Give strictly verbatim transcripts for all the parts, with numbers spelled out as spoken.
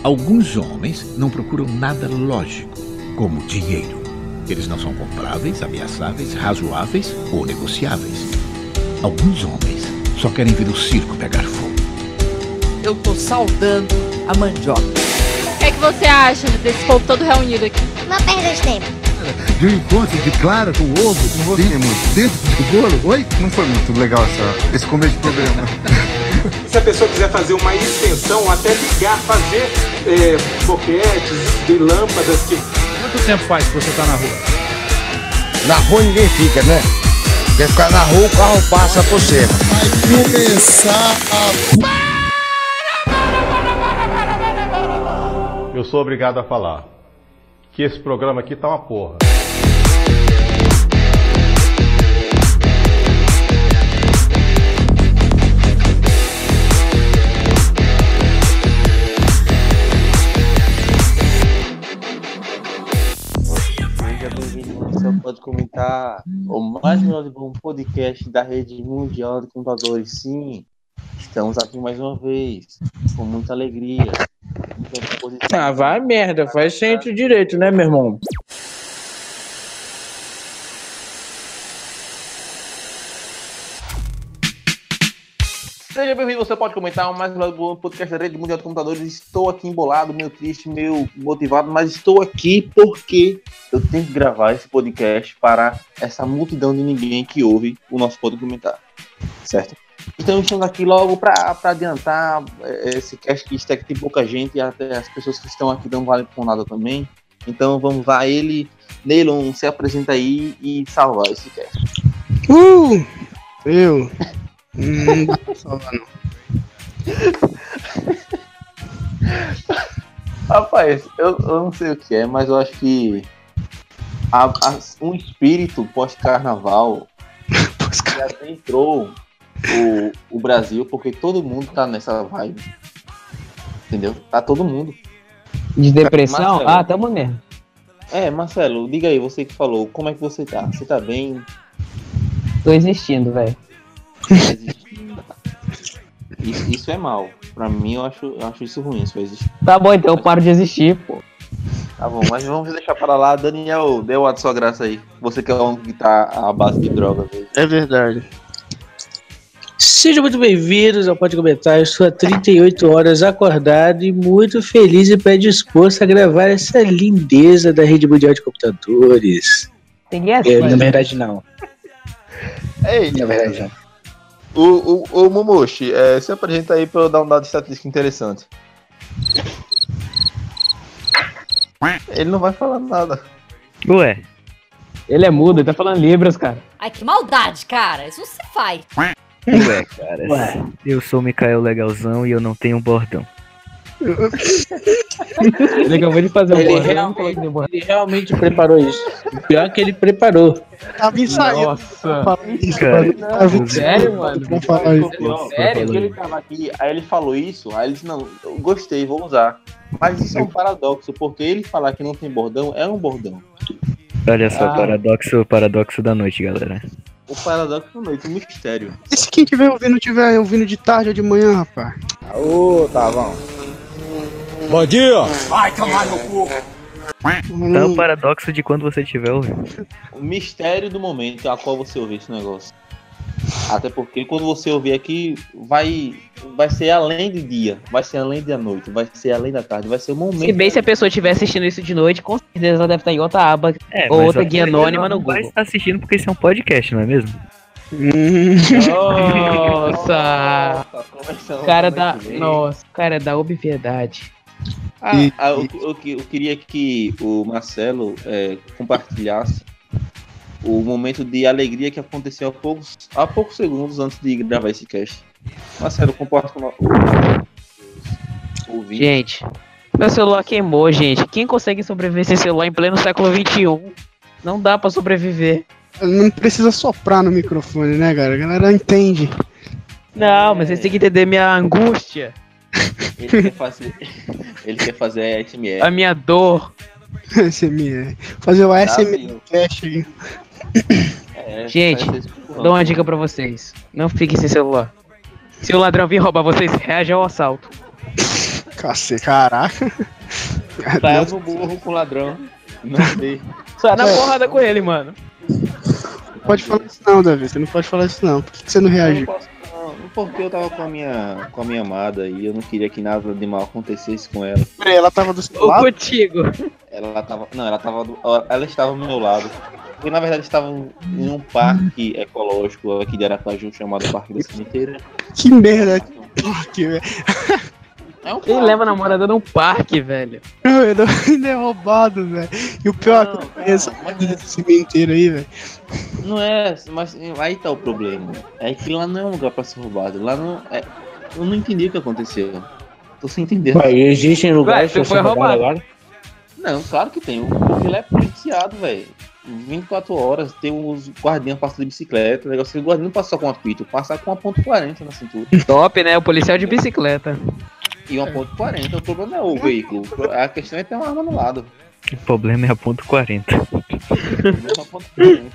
Alguns homens não procuram nada lógico, como dinheiro. Eles não são compráveis, ameaçáveis, razoáveis ou negociáveis. Alguns homens só querem ver o circo pegar fogo. Eu tô saudando a mandioca. O que é que você acha desse povo todo reunido aqui? Não perda de tempo. De um encontro de Clara com ovo, não gostei muito. Dentro do bolo? Oi? Não foi muito legal essa, esse começo de programa. Se a pessoa quiser fazer uma extensão, até ligar, fazer é, boquetes de lâmpadas. Que... Quanto tempo faz que você tá na rua? Na rua ninguém fica, né? Quer ficar na rua, o carro passa por cima. Vai começar a... Eu sou obrigado a falar que esse programa aqui tá uma porra. Seja bem-vindo, você pode comentar o mais melhor de bom podcast da rede mundial de computadores. Sim, estamos aqui mais uma vez, com muita alegria. Ah, vai merda, faz centro direito, né, meu irmão? Seja bem-vindo, você pode comentar o mais melhor podcast da rede mundial de computadores. Estou aqui embolado, meio triste, meio motivado, mas estou aqui porque eu tenho que gravar esse podcast para essa multidão de ninguém que ouve o nosso podcast, certo? Então estamos aqui logo para adiantar esse cast que está aqui, tem pouca gente e até as pessoas que estão aqui não valem por nada também. Então vamos lá, ele, Neilon, se apresenta aí e salvar esse cast. Uh! Eu... Não dá pra salvar, não. Rapaz, eu, eu não sei o que é, mas eu acho que a, a, um espírito pós-carnaval já entrou o, o Brasil, porque todo mundo tá nessa vibe. Entendeu? Tá todo mundo. De depressão? Marcelo, ah, tamo mesmo. É, Marcelo, diga aí, você que falou, como é que você tá? Você tá bem? Tô existindo, velho. Isso, isso é mal. Pra mim, eu acho, eu acho isso ruim. Isso existe. Tá bom, então eu paro de existir, pô. Tá bom, mas vamos deixar para lá. Daniel, dê a sua graça aí. Você que é um que tá à base de droga. Velho. É verdade. Sejam muito bem-vindos ao Pode Comentar. Eu estou há trinta e oito horas acordado e muito feliz e predisposto a gravar essa lindeza da rede mundial de computadores. Tem essa? É, na verdade, não. Ei, na verdade, não. O, o, o Momoshi, é, se apresenta aí pra eu dar um dado estatístico interessante. Ele não vai falar nada. Ué? Ele é mudo, ele tá falando libras, cara. Ai, que maldade, cara. Isso você faz. Ué, cara. Ué. Eu sou o Mikael Legalzão e eu não tenho bordão. Ele acabou de fazer um ele bordão. Realmente, ele realmente preparou isso. O pior é que ele preparou. Tava ensaiando. Nossa. Cara, não, sério, mano? Vamos falar isso. Sério que ele tava aqui, aí ele falou isso, aí ele disse, não, eu gostei, vou usar. Mas isso é um paradoxo, porque ele falar que não tem bordão é um bordão. Olha só, Ah. paradoxo, paradoxo da noite, galera. O paradoxo da noite, o mistério. E se quem tiver ouvindo, tiver ouvindo de tarde ou de manhã, rapaz? Ô, tá bom. Bom dia! Vai tomar no cu! É o paradoxo de quando você estiver ouvindo. O mistério do momento a qual você ouvir esse negócio. Até porque quando você ouvir aqui, vai, vai ser além do dia, vai ser além da noite, vai ser além da tarde, vai ser o momento. Se bem se a pessoa estiver assistindo isso de noite, com certeza ela deve estar em outra aba É, ou mas outra a- guia anônima no não vai Google. estar assistindo porque isso é um podcast, não é mesmo? Nossa! Começando, Cara da. começando. Nossa, cara da obviedade. Ah, ah, eu, eu, eu queria que o Marcelo é, compartilhasse o momento de alegria que aconteceu há poucos, há poucos segundos antes de gravar esse cast. Marcelo, comporta o ouvinte. Gente, meu celular queimou, gente. Quem consegue sobreviver sem celular em pleno século vinte e um? Não dá pra sobreviver. Não precisa soprar no microfone, né, cara? A galera entende. Não, mas vocês têm que entender minha angústia, Ele quer fazer, ele quer fazer A S M R. a minha dor. A S M R. Fazer o A S M R viu? Cast aí. É, Gente, parece esse empurrão. dou uma dica pra vocês. Não fiquem sem celular. Se o ladrão vir roubar vocês, reage ao assalto. Cacete, caraca. Saiu no burro com o ladrão. Não dei. Sai na porrada com ele, mano. Não pode falar isso não, Davi. Você não pode falar isso não. Por que que você não reagiu? Não posso, não, porque eu tava com a minha, com a minha amada e eu não queria que nada de mal acontecesse com ela. Peraí, ela tava do seu Ou lado? contigo. Ela tava. Não, ela tava. do- Ela estava ao meu lado. Porque na verdade estava em um parque ecológico aqui de Aracaju chamado Parque da Cimiteira. Que merda. Que merda. É um Quem parque. leva a namorada num parque, velho? Não, ele ainda é roubado, velho. E o pior é que eu conheço esse cimiteiro aí, velho. Não é, mas aí tá o problema. É que lá não é um lugar pra ser roubado. Lá não. É, eu não entendi o que aconteceu. Tô sem entender. Ué, existem lugares Ué, que tu foi você roubado roubado. agora? Não, claro que tem. Porque ele é policiado, velho. vinte e quatro horas, tem os guardinhas passando de bicicleta. O negócio que o guardinha não passa só com uma apito, passa com uma ponto quarenta na cintura. Top, né? O policial de bicicleta. E uma ponto quarenta. O problema não é o veículo. A questão é ter uma arma no lado. O problema é a ponto quarenta. Uma ponto quarenta.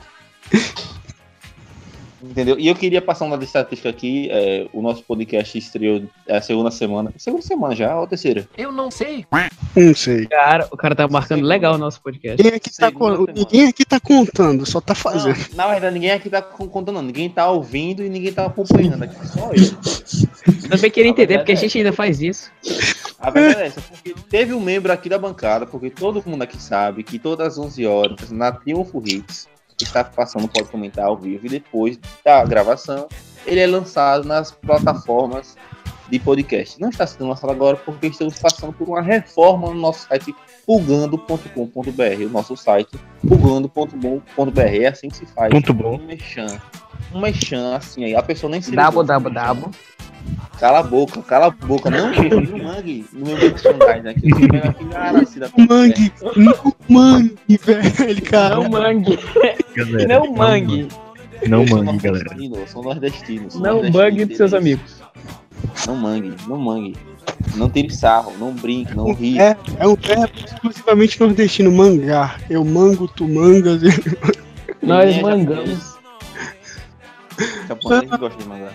Entendeu? E eu queria passar uma estatística aqui. É, o nosso podcast estreou a segunda semana. Segunda semana já, ou a terceira? Eu não sei. Não sei. Cara, o cara tá marcando legal o nosso podcast. Ninguém aqui, tá Segunda con- semana. ninguém aqui tá contando, só tá fazendo. Não, na verdade, ninguém aqui tá con- contando, não. Ninguém tá ouvindo e ninguém tá acompanhando. Aqui só eu. Também queria entender A porque a verdade gente ainda faz isso. A verdade é essa, porque teve um membro aqui da bancada, porque todo mundo aqui sabe que todas as onze horas na Triunfo Hits está passando, pode comentar ao vivo, e depois da gravação ele é lançado nas plataformas de podcast. Não está sendo lançado agora porque estamos passando por uma reforma no nosso site pulgando ponto com ponto b r. O nosso site pulgando ponto com ponto b r é assim que se faz. Ponto bom. Um mexan. Um mexan assim aí. A pessoa nem se Dabo, ligou. dabo, dabo. Cala a boca, cala a boca. Não, não mangue no meu merchandising aqui. Eu pego aqui na Aracida. Mangue, não mangue, velho. Ele, cara. Não mangue. Galera, Não mangue. Não Eu sou mangue, galera. nordestino, eu sou nordestino. sou Não nordestino, mangue dos seus entendeu? amigos. Não mangue, não mangue. Não tire sarro, não brinque, não ri. É, é um verbo exclusivamente nordestino, mangar. Eu mango, tu mangas. Nós Ninguém é mangamos. japonês. Japonês que gosta de mangar.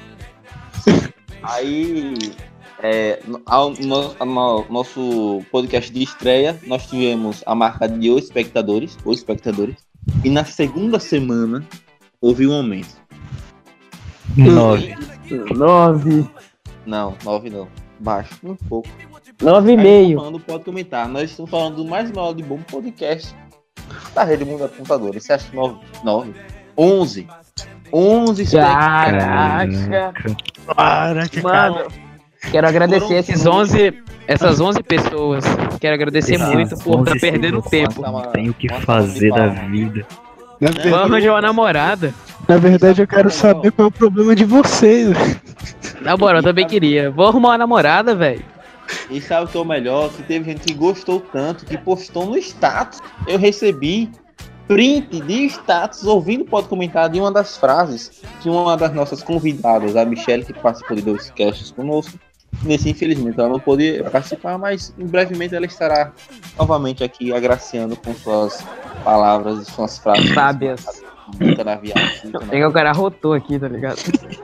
Aí, é, no- ao, no, no nosso podcast de estreia, nós tivemos a marca de oito espectadores, oito espectadores. E na segunda semana, houve um aumento. Nove. Nove. Não, nove não. Baixo, um pouco. Nove e Aí, meio. falando, pode comentar. Nós estamos falando do mais maior de bom podcast da Rede Mundo de Computadores. Você acha que nove? nove? onze? onze espectadores. Caraca. Caraca, cara. Mano, quero agradecer Foram- esses onze, essas onze pessoas. Quero agradecer Esses muito por estar onze perdendo segundos. tempo. Não tem o que fazer da vida. Na Vamos verdade, arranjar uma namorada. na verdade, eu quero saber qual é o problema de vocês, velho. Na moral, eu também queria. Vou arrumar uma namorada, velho. E sabe o que é o melhor? Que teve gente que gostou tanto que postou no status. Eu recebi print de status ouvindo o Pode Comentar de uma das frases que uma das nossas convidadas, a Michelle, que participou de dois casts conosco. Nesse, infelizmente, ela não pôde participar, mas em brevemente ela estará novamente aqui agraciando com suas palavras e suas frases Sábias. Fica na viagem. fica na- É que o cara rotou aqui, tá ligado?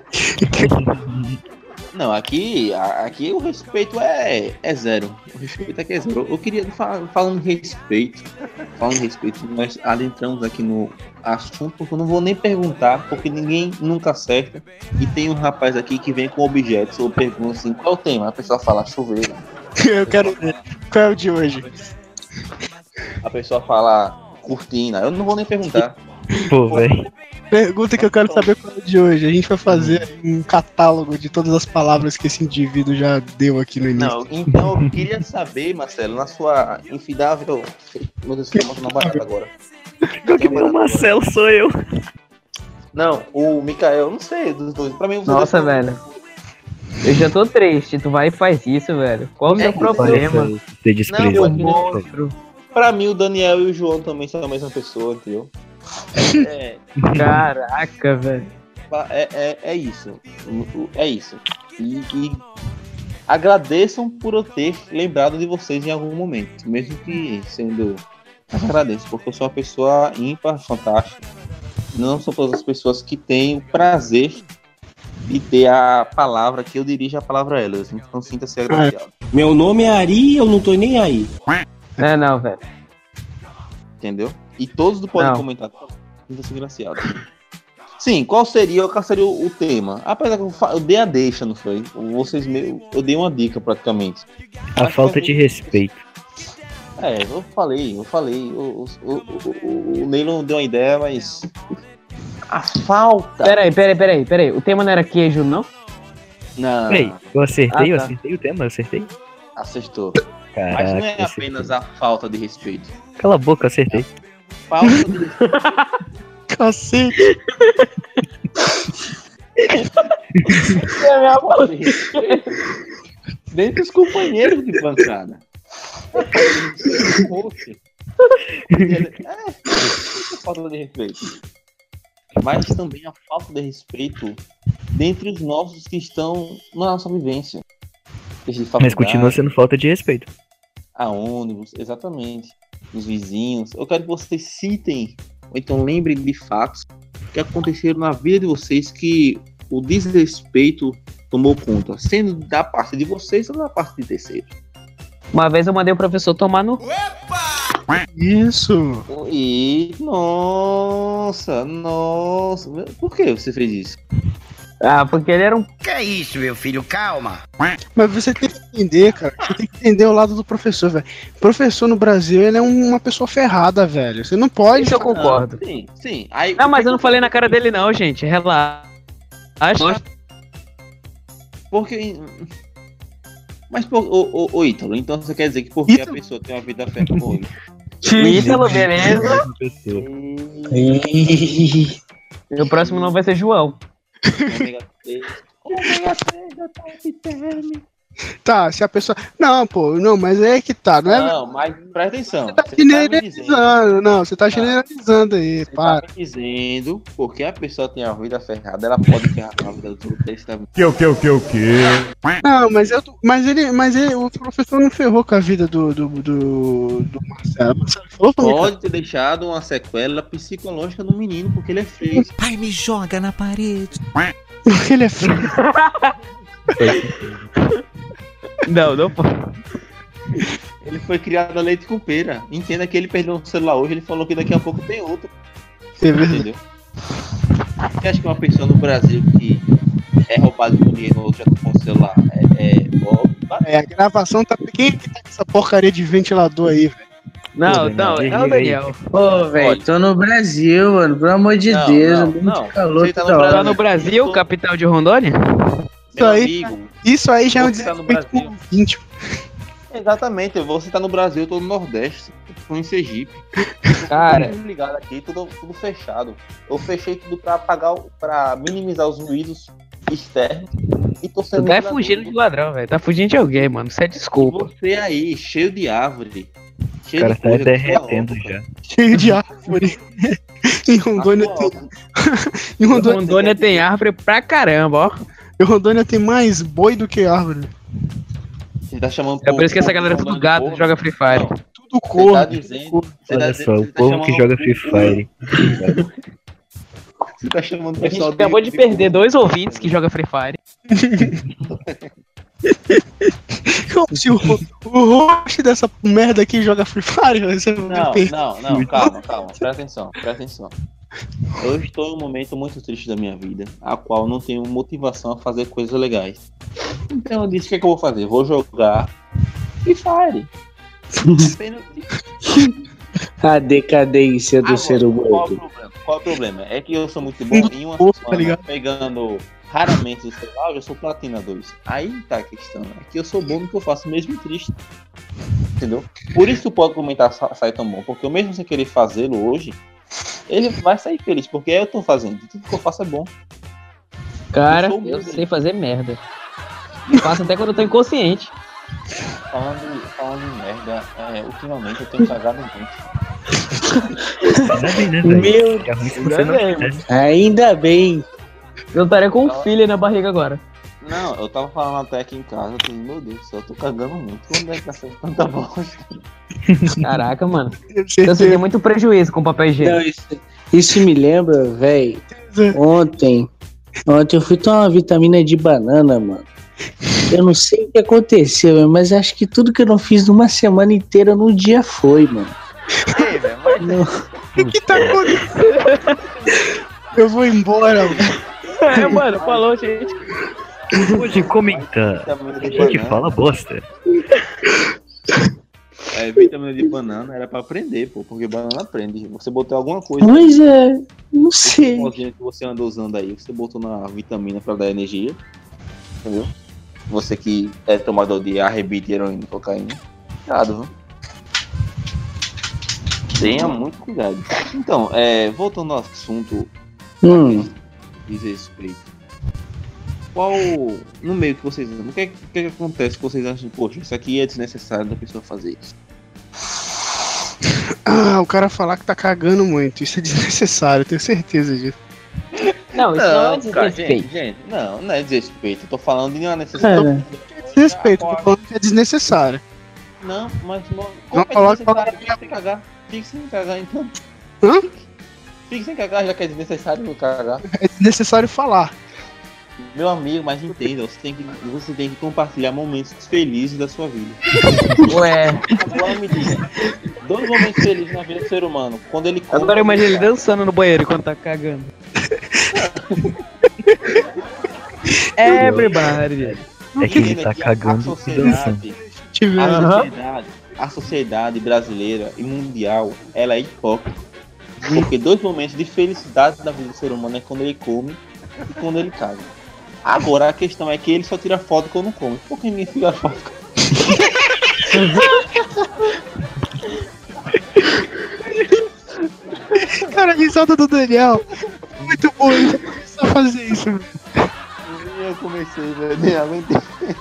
Não, aqui, a- aqui o respeito é, é zero. O respeito aqui é zero. Eu queria, fa- falando em respeito, falando em respeito, nós adentramos aqui no assunto, porque eu não vou nem perguntar, porque ninguém nunca acerta. E tem um rapaz aqui que vem com objetos, ou pergunta assim, qual é o tema? A pessoa fala chuveiro. Eu quero ver. Qual é o de hoje? A pessoa fala cortina. Eu não vou nem perguntar. Pô, velho. Pergunta que eu quero saber qual é o de hoje. A gente vai fazer um catálogo de todas as palavras que esse indivíduo já deu aqui no início. Não, então eu queria saber, Marcelo, na sua infidável. Meu Deus, eu tô na barata agora. O Marcelo sou eu. Não, o Mikael, não sei, dos dois. Pra mim, os Nossa, dois- velho. Eu já tô triste. Tu vai e faz isso, velho. Qual o É seu que problema? Você Não, despreza. pô, Monstro. Pra mim, o Daniel e o João também são a mesma pessoa, entendeu? É, Caraca, velho. é, é, é isso. É isso. E, e agradeçam por eu ter lembrado de vocês em algum momento. Mesmo que sendo. Mas agradeço, porque eu sou uma pessoa ímpar, fantástica. Não são todas as pessoas que têm o prazer de ter a palavra que eu dirijo a palavra a elas. Então sinta-se agraciado. Meu nome é Ari e eu não tô nem aí. É, não, velho. Entendeu? E todos do podem Não. comentar. Muito desgraciado. Sim, qual seria, qual seria o, o tema? Apesar que eu, fa- eu dei a deixa, não foi? Vocês meio, eu dei uma dica praticamente. A Mas falta foi- de respeito. É, eu falei, eu falei. O, o, o, o, o Neylon deu uma ideia, mas. A falta. Peraí, peraí, peraí, peraí. O tema não era queijo, não? Não. Peraí, eu acertei, Ah, eu tá. acertei o tema, eu acertei. Acertou. Caraca, Mas não é acertei. apenas a falta de respeito. Cala a boca, eu acertei. Falta de respeito. Cacete. É minha Falta de respeito. Dentre os companheiros de bancada. É, falta de respeito. Mas também a falta de respeito dentre os nossos que estão na nossa vivência. Seja de Mas faculdade, continua sendo falta de respeito. a ônibus, exatamente. Os vizinhos. Eu quero que vocês citem, ou então lembrem de fatos que aconteceram na vida de vocês que o desrespeito tomou conta, sendo da parte de vocês ou da parte de terceiros. Uma vez eu mandei o professor tomar no... Isso. E nossa, nossa, por que você fez isso? Ah, porque ele era um... Que é isso, meu filho? Calma. Mas você tem que entender, cara. Você tem que entender o lado do professor, velho. O professor no Brasil, ele é uma pessoa ferrada, velho. Você não pode. Isso eu concordo. Sim, sim. Aí, Não, mas eu não falei na cara dele não, gente. Relaxa. Porque. Mas, por, ô, ô, ô Ítalo, então você quer dizer que porque Ítalo? a pessoa tem uma vida ferrada. Oi. Ítalo, beleza? E o próximo não vai ser João. Ômega três. Ômega três da top term. Tá, se a pessoa. Não, pô, não, mas é que tá, não é? Não, mas presta atenção. Você tá Você tá me dizendo, generalizando, não, você tá generalizando aí, você para. tá me dizendo, porque a pessoa tem a vida ferrada, ela pode ferrar a vida do outro. Tá... Que o que o que o que? Não, mas eu, mas ele, mas ele, o professor não ferrou com a vida do do, do, do Marcelo. O Marcelo falou pra mim, Pode ter deixado uma sequela psicológica no menino, porque ele é feio. Pai, me joga na parede. porque ele é feio. Não, não pode. Ele foi criado a leite com pera. Entenda que ele perdeu um celular hoje, ele falou que daqui a pouco tem outro. É verdade. Entendeu? Você acha que uma pessoa no Brasil que é roubada por dinheiro ou já com o celular é, é golpe? É, a gravação tá. Quem é que tá com essa porcaria de ventilador aí, velho? Não, não, é o Daniel. Pô, velho, tô no Brasil, mano. Pelo amor de Não, Deus, não, muito não. calor Você tá no toda hora. Tá no Brasil, capital de Rondônia? Isso Meu aí, amigo, isso aí já é um você tá no desrespeito com o Brasil. ouvinte. Exatamente, você tá no Brasil, eu tô no Nordeste, tô em Sergipe. Cara. Tô ligado aqui, tudo, tudo fechado. Eu fechei tudo pra apagar, o- pra minimizar os ruídos externos e tô Tu sendo. tá muito fugindo adulto. de ladrão, velho. Tá fugindo de alguém, mano. Isso é E desculpa. você aí, cheio de árvore. O Cheio cara de tá coisa, derretendo tua já. Cheio de árvore. em Rondônia roupa, tem. Em Rondônia, Rondônia tem árvore pra caramba, ó. em Rondônia tem mais boi do que árvore. Você tá chamando É por isso que essa galera é tudo gato porra? joga Free Fire. Não, Tudo Você corno. tá tudo dizendo. corno. Você Olha tá, só, você o tá povo chamando que joga o- Free Fire. Você tá chamando o A gente pessoal acabou de perder dois ouvintes que jogam Free Fire. Se o, o host dessa merda aqui joga Free Fire, você vai Não, perder. não, não, calma, calma, presta atenção, presta atenção. Eu estou em um momento muito triste da minha vida, a qual não tenho motivação a fazer coisas legais. Então eu disse: o que, é que eu vou fazer? Vou jogar Free Fire. Apenas isso. A decadência do Agora, ser qual, humano. o problema? qual o problema? É que eu sou muito bom em uma Tá semana, ligado? pegando raramente o celular, eu já sou platina dois. Aí tá a questão, é que eu sou bom no que eu faço, mesmo triste. Entendeu? Por isso que o Pode Comentar sa- sai tão bom, porque eu mesmo sem querer fazê-lo hoje, ele vai sair feliz, porque eu tô fazendo, tudo que eu faço é bom. Cara, Eu sou eu humilde. sei fazer merda. Faço até quando eu tô inconsciente. Falando, falando em merda, é, ultimamente eu tenho cagado muito. Ainda bem, né, velho? Meu Que é ruim se Ainda você não bem, fizesse. Ainda bem. Eu estaria com um filho aí na barriga agora. Não, eu tava falando até aqui em casa, eu falei, meu Deus do céu, eu tô cagando muito. Quando é que acerta tanta bosta? Caraca, mano. Tenho Eu senti certeza. muito prejuízo com papel higiênico. Não, isso, isso me lembra, velho. Ontem. Ontem eu fui tomar uma vitamina de banana, mano. Eu não sei o que aconteceu, mas acho que tudo que eu não fiz numa semana inteira, num dia foi, mano. Ei, velho, mas... Não. O que tá acontecendo? Eu vou embora, mano. É, mano, falou, gente. Pode comentar. A gente fala bosta. É, vitamina de banana era pra aprender, pô, porque banana aprende. Você botou alguma coisa. Pois é, não sei. Que você andou usando aí, você botou na vitamina pra dar energia. Entendeu? Você que é tomador de arrebite, heroína, cocaína. Cuidado, viu? Tenha muito cuidado. Então, é, voltando ao assunto, hum. diz respeito. Qual, no meio que vocês andam, o que, é, o que, é que acontece que vocês acham, poxa, isso aqui é desnecessário da pessoa fazer isso? Ah, o cara falar que tá cagando muito, isso é desnecessário, eu tenho certeza disso. Não, isso não, não é desrespeito. Gente, gente, não, não é desrespeito, eu tô falando de uma necessidade. É desrespeito, eu tô falando que é desnecessário. Não, mas não, não é coloca desnecessário sem cagar? Fique sem cagar então. Hã? Fique sem cagar, já que é desnecessário cagar. É desnecessário falar. Meu amigo, mas entenda, você tem que, você tem que compartilhar momentos felizes da sua vida. Ué. Agora me diga, dois momentos felizes na vida do ser humano. Quando ele come, agora imagina ele dançando no banheiro quando tá cagando. Everybody. É que ele tá cagando a sociedade, a sociedade, a sociedade brasileira e mundial, ela é hipócrita. Porque dois momentos de felicidade da vida do ser humano é quando ele come e quando ele caga. Agora a questão é que ele só tira foto quando come. Por que ninguém tira foto? Cara, a risada do Daniel. Muito bom, ele começou a fazer isso. Eu comecei, velho, nem aguentei.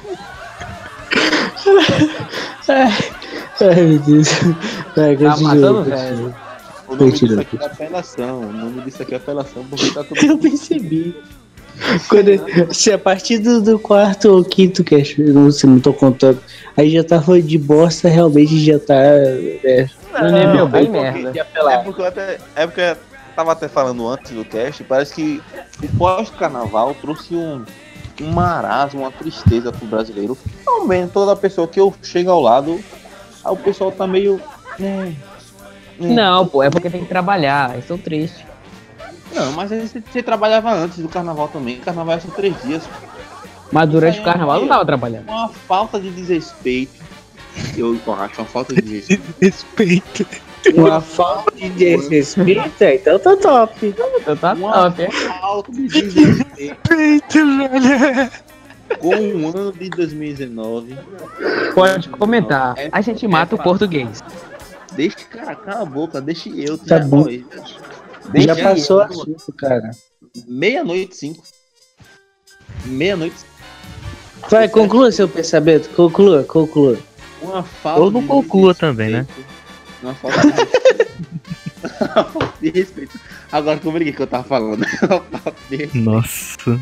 Ai, meu Deus. Ai, tá matando, velho. O nome disso aqui é apelação. O nome disso aqui é apelação porque tá tudo. Eu percebi. Quando, se a partir do, do quarto ou quinto cast, você não tô contando, aí já tá falando de bosta, realmente já tá. É, no nível bem é merda. É porque, eu até, é porque eu tava até falando antes do cast, parece que o pós-carnaval trouxe um, um marasmo, uma tristeza pro brasileiro. Também toda pessoa que eu chego ao lado, aí o pessoal tá meio. É, é. Não, pô, é porque tem que trabalhar, eles são tristes. Não, mas você, você trabalhava antes do carnaval também. O carnaval é só três dias. Mas durante o carnaval não tava trabalhando. Uma falta de desrespeito. Eu acho uma falta de desrespeito. Respeito. Uma falta de desrespeito? Então tá top. Então tá uma top, é? falta de desrespeito. Com o ano de dois mil e dezenove. Pode comentar. É, a gente mata é, o português. Deixa, cara, cala a boca, deixa eu. Tá bom. Nós. Já passou assunto, cara. Meia-noite, cinco. Meia-noite. Vai, conclua seu pensamento. Conclua, conclua. Uma falta Ou não conclua também, né? Uma falta de respeito. Uma falta de respeito. Agora que eu briguei que eu tava falando. Uma falta de respeito. Nossa.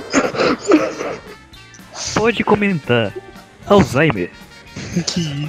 Pode comentar. Alzheimer. Que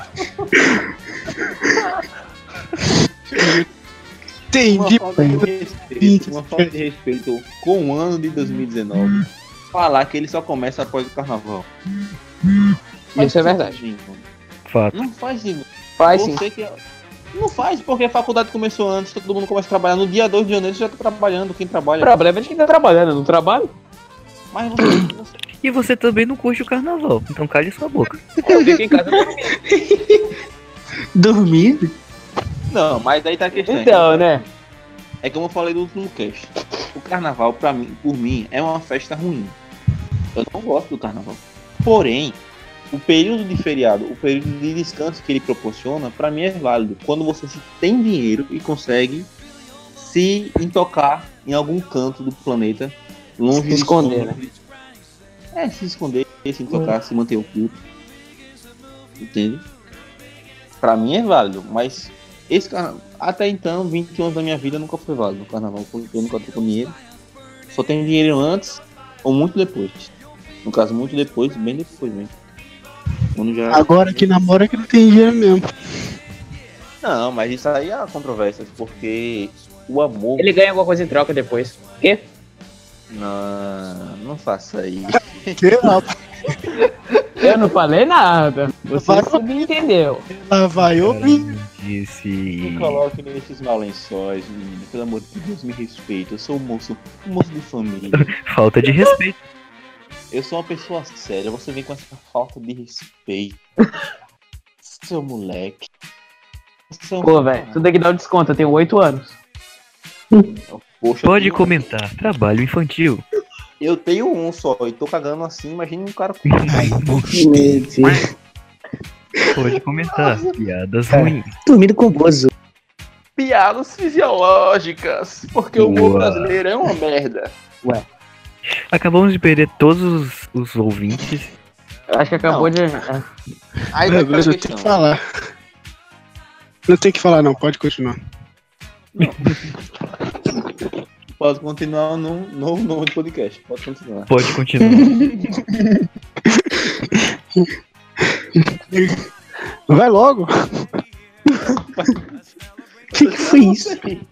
Entendi. Uma falta de respeito, uma falta de respeito com o ano de dois mil e dezenove. Falar que ele só começa após o carnaval. Isso é verdade. Fato. Não faz sim. Faz sim. Que... Não faz, porque a faculdade começou antes, todo mundo começa a trabalhar. No dia dois de janeiro você já tá trabalhando, quem trabalha. O problema é de quem tá trabalhando, não trabalha. Mas você, você... E você também não curte o carnaval, então cale sua boca. Eu fico em casa dormindo. Dormindo? Não, mas daí tá a questão. Então, né? É como eu falei no último cast. O carnaval, pra mim, por mim, é uma festa ruim. Eu não gosto do carnaval. Porém, o período de feriado, o período de descanso que ele proporciona, pra mim é válido. Quando você tem dinheiro e consegue se intocar em algum canto do planeta, longe se esconder, né? É, se esconder, se intocar, hum. se manter oculto. Entende? Pra mim é válido, mas esse carnaval, até então, vinte anos da minha vida nunca foi válido o carnaval, porque eu nunca tô com dinheiro. Só tenho dinheiro antes ou muito depois. No caso, muito depois, bem depois mesmo. Quando já... Agora que namora que não tem dinheiro mesmo. Não, mas isso aí há controvérsias, porque o amor... Ele ganha alguma coisa em troca depois. O quê? Não, não faça isso. Que não. Eu não falei nada. Você subentendeu. Ela vai ouvir. Disse. Me coloque nesses maus lençóis, menino. Pelo amor de Deus, me respeita. Eu sou um moço, um moço de família. Falta de respeito. Eu sou uma pessoa séria. Você vem com essa falta de respeito. Seu moleque. Seu Pô, velho, tudo aqui dá um desconto. Eu tenho oito anos. Poxa, Pode tenho... comentar. Trabalho infantil. Eu tenho um só e tô cagando assim. Imagina um cara com. Ai, bucha. Pode comentar. Piadas ruins. Dormindo com bozo. Piadas fisiológicas. Porque o humor Boa. brasileiro é uma merda. Ué. Acabamos de perder todos os, os ouvintes. Eu acho que acabou Não. de. Aí Meu vai Deus, eu questão. tenho que falar. Não tem que falar, não. Pode continuar. Pode continuar num novo nome de podcast. Pode continuar. Pode continuar. Vai logo. O que, que foi isso?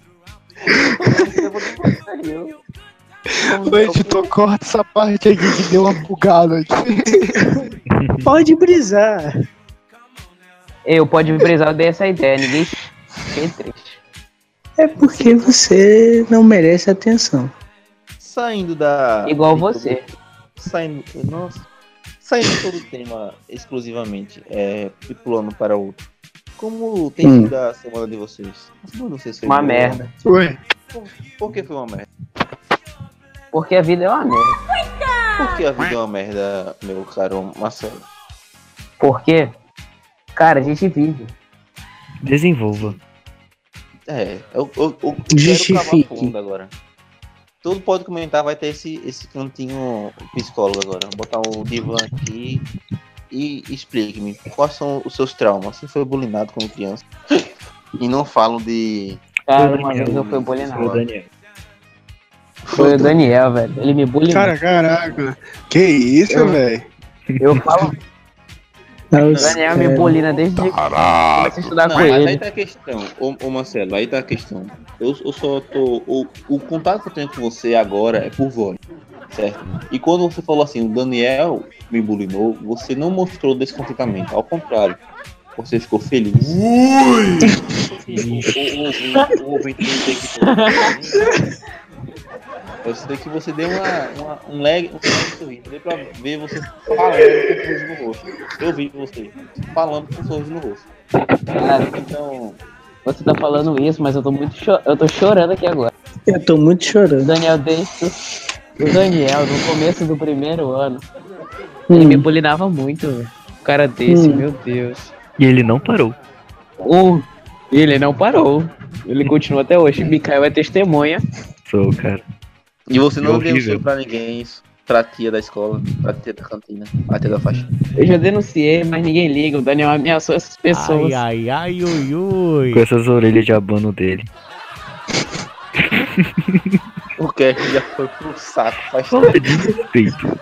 O editor corta essa parte aqui que deu uma bugada aqui. Pode brisar. Eu pode brisar, eu dei essa ideia. Ninguém. Fiquei triste. É porque você não merece atenção. Saindo da. Igual você. Saindo. Nossa. Saindo todo o tema exclusivamente, é, e pulando para outro. Como tem Hum. sido a semana de vocês? A semana de vocês foi Uma boa? merda. Ué. Por, por que foi uma merda? Porque a vida é uma merda. Por que a vida é uma merda, meu caro Marcelo? Porque, cara, a gente vive. Desenvolva. É, eu, eu, eu Justifique. quero cavar fundo agora. Todo pode comentar, vai ter esse, esse cantinho psicólogo agora. Vou botar o divã aqui e explique-me quais são os seus traumas. Você foi bulinado como criança e não falam de... Cara, uma vez eu fui Foi o bulinado. Daniel. Foi o Daniel, velho. Ele me bulinou. Cara, caraca. Que isso, Eu- velho? Eu falo. O Nossa, Daniel me cara. bulina desde que eu comecei a estudar Não, com mas ele. aí tá a questão, ô, ô Marcelo, aí tá a questão. Eu, eu só tô. O, o contato que eu tenho com você agora é por voz, certo? E quando você falou assim, o Daniel me bulinou, você não mostrou descontentamento, ao contrário. Você ficou feliz. Ui! O ouvinte não tem que. Eu sei que você deu uma, uma, um lag, um lag sorriso. Deu pra ver você falando com um sorriso no rosto. Eu vi você falando com um sorriso no rosto. Cara, Então. você tá falando isso, mas eu tô muito cho... eu tô chorando aqui agora. Eu tô muito O chorando. Daniel desde o Daniel, no começo do primeiro ano, ele me bulinava muito, velho. Um cara desse, Hum. meu Deus. E ele não parou. Um, ele não parou. Ele continua até hoje. Mikael é testemunha. Sou, cara. E você não É horrível. denunciou pra ninguém isso. Pra tia da escola, pra tia da cantina, pra tia da faixa. Eu já denunciei, mas ninguém liga. O Daniel ameaçou essas pessoas. Ai, ai, ai, ui, ui. Com essas orelhas de abano dele. O cast já foi pro saco faz Falta tempo. de respeito.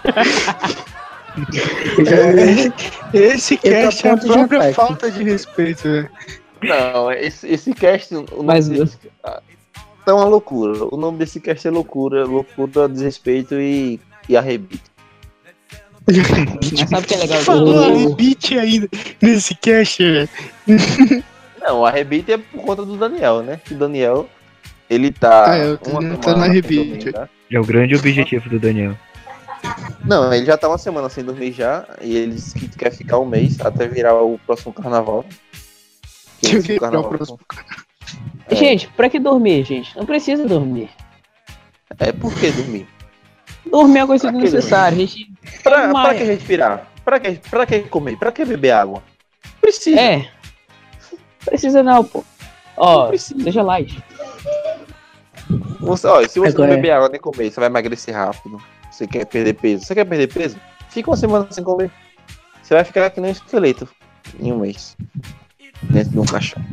É, esse Eu tô cast é a a ponto de própria ataque. falta de respeito, velho. Não, esse, esse cast. O nome Mas- desse, tá uma loucura. O nome desse cast é loucura. Loucura, desrespeito e, e arrebito. Mas sabe o que é legal? Falou O- arrebite ainda nesse cast, velho. Não, arrebito é por conta do Daniel, né? Que o Daniel, ele tá. Ah, eu tô- uma eu tô semana no sem arrebite. dormir, tá? É o grande objetivo do Daniel. Não, ele já tá uma semana sem dormir já. E ele disse que quer ficar um mês até virar o próximo carnaval. Que Deixa eu esse ver carnaval- o próximo. É. Gente, pra que dormir, gente? Não precisa dormir. É, por que dormir? Dormir é uma coisa Pra que necessária. A gente. Pra, Uma- pra que respirar? Pra que, pra que comer? Pra que beber água? Precisa. É. Precisa não, pô. Ó, precisa. seja light. Você, ó, se você Agora não é. beber água nem comer, você vai emagrecer rápido. Você quer perder peso. Você quer perder peso? Fica uma semana sem comer. Você vai ficar que nem um esqueleto em um mês. Dentro de um caixão.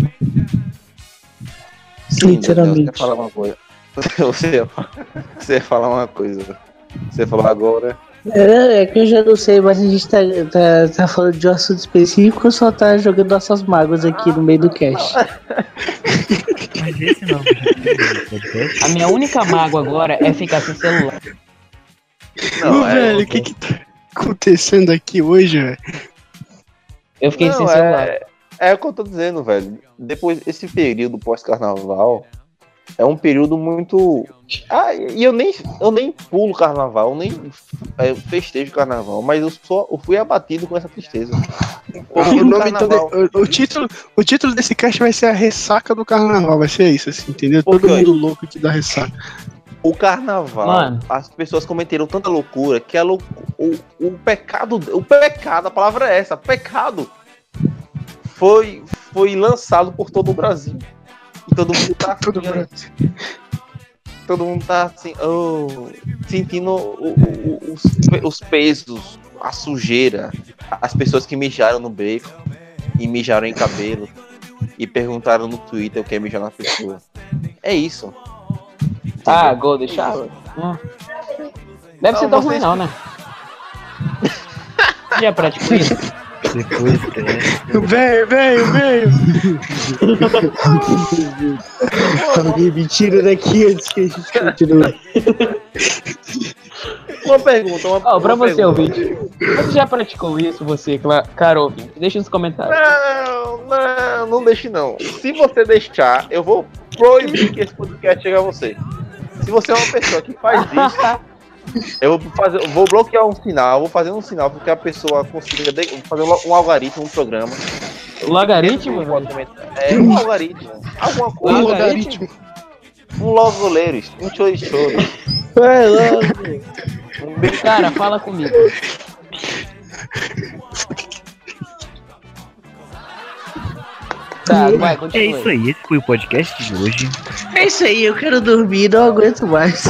Sim, Literalmente. Daniel, você ia falar uma coisa. Você ia, você ia falar uma coisa. Você falou agora. É, é que eu já não sei, mas a gente tá, tá, tá falando de um assunto específico ou só tá jogando nossas mágoas aqui no meio do cast? Mas esse não. A minha única mágoa agora é ficar sem celular. Não, Ô, é, velho, o que que tá... acontecendo aqui hoje, velho? Eu fiquei Não, sem celular. É, é o que eu tô dizendo, velho. Depois, esse período pós-carnaval é um período muito. Ah, e eu nem, eu nem pulo carnaval, eu nem é, festejo carnaval, mas eu só eu fui abatido com essa tristeza. Ah, o, nome todo, o, o, título, o título desse cast vai ser a ressaca do carnaval, vai ser isso, assim, entendeu? Todo Porque, mundo louco aqui da ressaca. O carnaval, Mano. As pessoas cometeram tanta loucura que a lou, o, o pecado, o pecado, a palavra é essa, pecado, foi, foi lançado por todo o Brasil. E todo mundo tá todo, assim, todo mundo tá assim, oh, sentindo o, o, os, os pesos, a sujeira, as pessoas que mijaram no beco e mijaram em cabelo e perguntaram no Twitter o que é mijar na pessoa. É isso. Ah, Golden Shower? Hum. Deve Não, ser tão vocês- ruim não, né? Já praticou isso? Depois dessa. Velho, velho, velho! Alguém me tira daqui antes que a gente continue. Uma pergunta, uma, Ó, pra uma você, pergunta. ouvinte. Você já praticou isso, você, cla- caro ouvinte? Deixa nos comentários. Não, não, não deixe não. Se você deixar, eu vou proibir que esse podcast chegue a você. Se você é uma pessoa que faz isso, eu vou fazer, eu vou bloquear um sinal, vou fazer um sinal porque a pessoa consiga de, vou fazer um, um algoritmo, um programa. O logaritmo? É um algoritmo, alguma coisa. Um logaritmo. Um logoleiro, um choro-choro. Vai logo. Um beijo. Cara, fala comigo. Tá, vai, É continua. isso aí, esse foi o podcast de hoje. É isso aí, eu quero dormir, não aguento mais.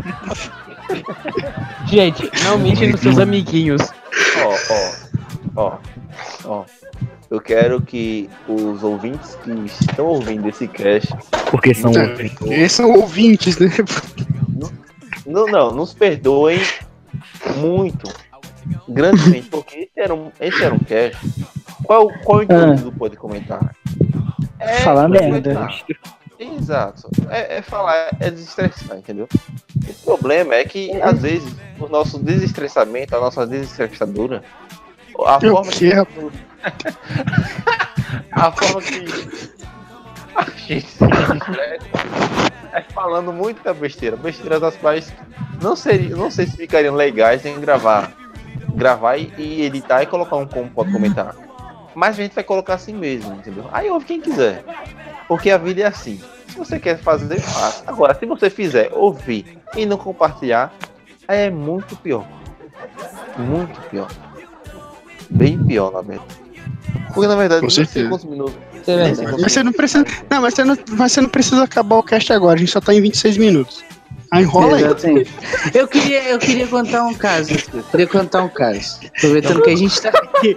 Gente, não mente nos seus amiguinhos. Ó, ó, ó, ó. Eu quero que os ouvintes que estão ouvindo esse cast, Porque são Esses são ouvintes, né? não, não, nos perdoem muito, grandemente, porque esse era um, esse era um cast. Qual, qual o intuito Ah. do Pode Comentar? É Falar comentar. Exato. É, é falar, é desestressar, entendeu? O problema é que, às vezes, o nosso desestressamento, a nossa desestressadora, a Eu forma que. quero. a forma que a gente se desestressa é falando muita besteira. Besteiras das quais não, seria, não sei se ficariam legais em gravar. Gravar e, e editar e colocar um como pode comentar. Mas a gente vai colocar assim mesmo, entendeu? Aí ouve quem quiser. Porque a vida é assim. Se você quer fazer, faça. Agora, se você fizer, ouvir e não compartilhar, aí é muito pior. Muito pior. Bem pior, na verdade. Porque na verdade, Com não sei certeza. quantos minutos. Você nem vê, sei né? quantos Mas você não precisa. Não, mas você não, mas você não precisa acabar o cast agora, a gente só tá em vinte e seis minutos. Aí enrola aí. Exatamente. Eu queria, eu queria contar um caso. Eu queria contar um caso. Aproveitando que a gente tá aqui.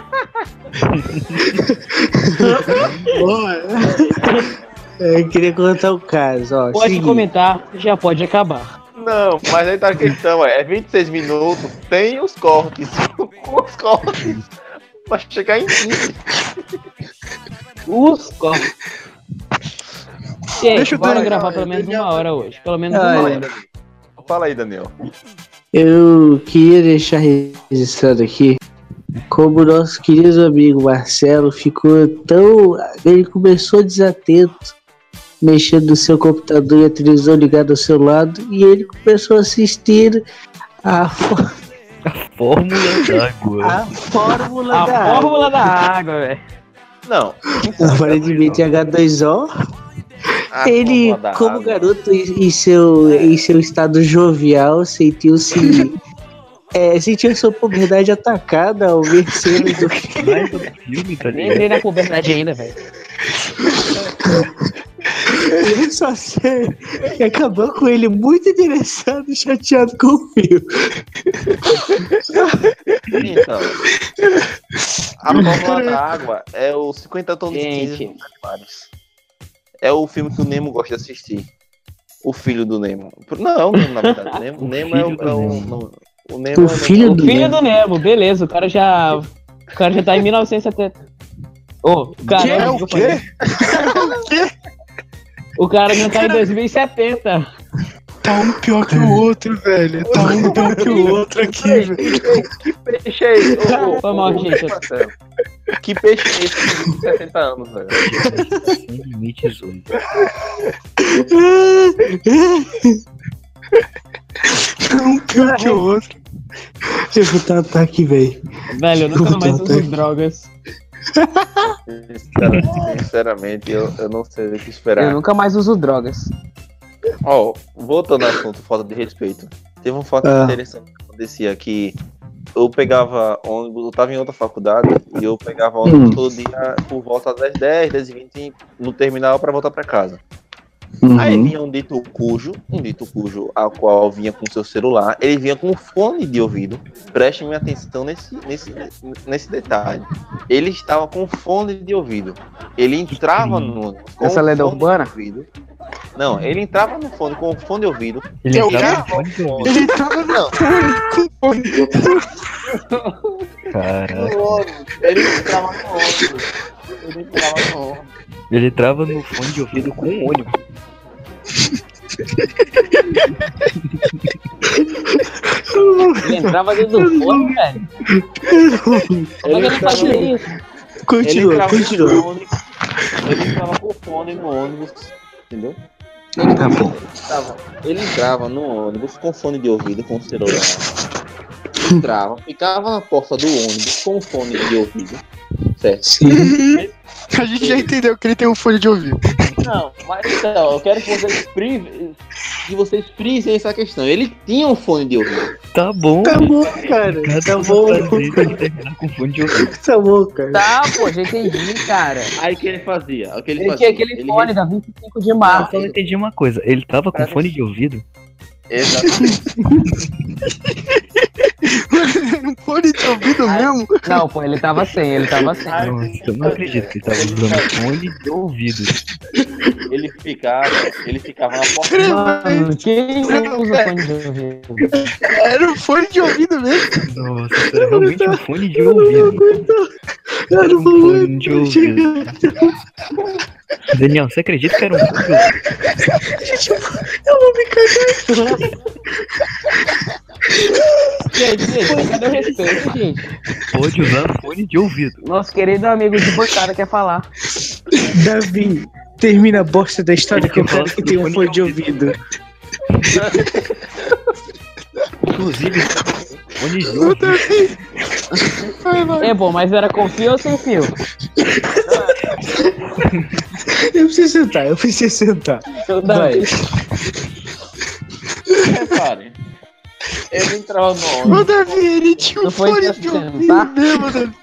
Boa. Eu queria contar um caso. Ó, Pode seguinte. comentar, já pode acabar. Não, mas aí tá a questão, é, é vinte e seis minutos, tem os cortes. Os cortes pra chegar em quinze. Os cortes. Gente, Deixa eu bora dar- gravar pelo menos uma hora hoje. Pelo menos Ah, uma é. hora. Fala aí, Daniel. Eu queria deixar registrado aqui como o nosso querido amigo Marcelo ficou tão. Ele começou desatento, mexendo no seu computador e a televisão ligada ao seu lado, e ele começou a assistir a, fó- Fórmula d'água. a fórmula A da fórmula da água, velho. Não. água. Aparentemente H dois O. a Ele, fórmula da como água. garoto em em seu, em seu estado jovial, sentiu-se. É, sentiu a sua puberdade atacada ao ver cenas do Mais do filme, tá Nem ligado? entrei na puberdade ainda, velho. Ele só sei que acabou com ele muito interessado e chateado com o filme. Então, a fórmula da água é o cinquenta tons de Gente. cinza. É o filme que o Nemo gosta de assistir. O filho do Nemo. Não, é o Nemo, na verdade. O Nemo, O Nemo é, o, filho do é o, Nemo. não, o Nemo O é filho O do filho Nemo. do Nemo, beleza. O cara já. O cara já tá em mil novecentos e setenta. Ô, o cara. É o quê? O cara já tá em dois mil e setenta. Tá um pior que o outro, velho. Tá um pior que o outro aqui, velho. Que peixe é esse? Ô, ô, Foi mal, ô, gente. Marcelo. Que peixe é esse de sessenta anos, velho? Sem limites hoje. Tá um pior que o outro. Eu vou tentar aqui, velho. Velho, eu nunca mais uso drogas. Sinceramente, sinceramente eu, eu não sei o que esperar. Eu nunca mais uso drogas. Ó, oh, voltando ao assunto, falta de respeito. Teve um fato Ah. interessante que acontecia que eu pegava ônibus, eu tava em outra faculdade e eu pegava ônibus Hum. todo dia por volta das dez, dez e vinte no terminal pra voltar pra casa. Uhum. Aí vinha um dito cujo, um dito cujo, a qual vinha com seu celular, ele vinha com fone de ouvido. Prestem atenção nesse, nesse, nesse detalhe. Ele estava com fone de ouvido. Ele entrava no ônibus com Essa lenda fone urbana? de ouvido. Não, ele entrava no fone com fone de ouvido. Ele Eu entrava quero- no fone de ouvido. Ele tava no fone com fone. Caraca. No ônibus. Ele entrava no ônibus. Ele entrava no ônibus. Ele entrava no fone de ouvido com o ônibus. Ele entrava dentro do fone, velho. Como é que ele fazia isso? Ele Continua, entrava continua. no ônibus. Ele entrava com fone no ônibus. Entendeu? Tá bom. Entrava- ele entrava no ônibus com fone de ouvido, com o celular. Entrava, ficava na porta do ônibus com fone de ouvido. Certo? Sim. A gente já entendeu que ele tem um fone de ouvido. Não, mas então, eu quero que vocês frisem, que vocês frisem essa questão. Ele tinha um fone de ouvido. Tá bom. Tá bom, cara. Cada Tá um bom. prazer tem que terminar com fone de ouvido. Tá bom, cara. Tá, pô, já entendi, cara. Aí o que ele fazia? O que ele, Ele fazia? tinha aquele Ele fone da vinte e cinco de Ah, março. só não entendi uma coisa. Ele tava com fone de ouvido? Exatamente. Era um fone de ouvido mesmo? Não, pô, ele tava sem, ele tava sem. Nossa, eu não acredito que ele tava usando fone de ouvido. Ele ficava, ele ficava na porta. Mano, quem usa fone de ouvido? Era um fone de ouvido mesmo. Nossa, era realmente um fone de ouvido. Era Um fone de ouvido. Daniel, você acredita que era um fone de ouvido? Gente, eu vou me cagar. Gente, gente, cadê o respeito, gente? Pode usar fone de ouvido. Nosso querido amigo de bancada quer falar. Davi, termina a bosta da história que eu quero que tenha um fone de ouvido. Inclusive, fone de ouvido. É bom, mas era com fio ou sem fio? Eu preciso sentar, eu preciso sentar. Eu Vai. Repare. Ele entrava no Ô, ônibus. Davi, ele tinha um Não foi fone isso de que ouvido tá? mesmo, Davi.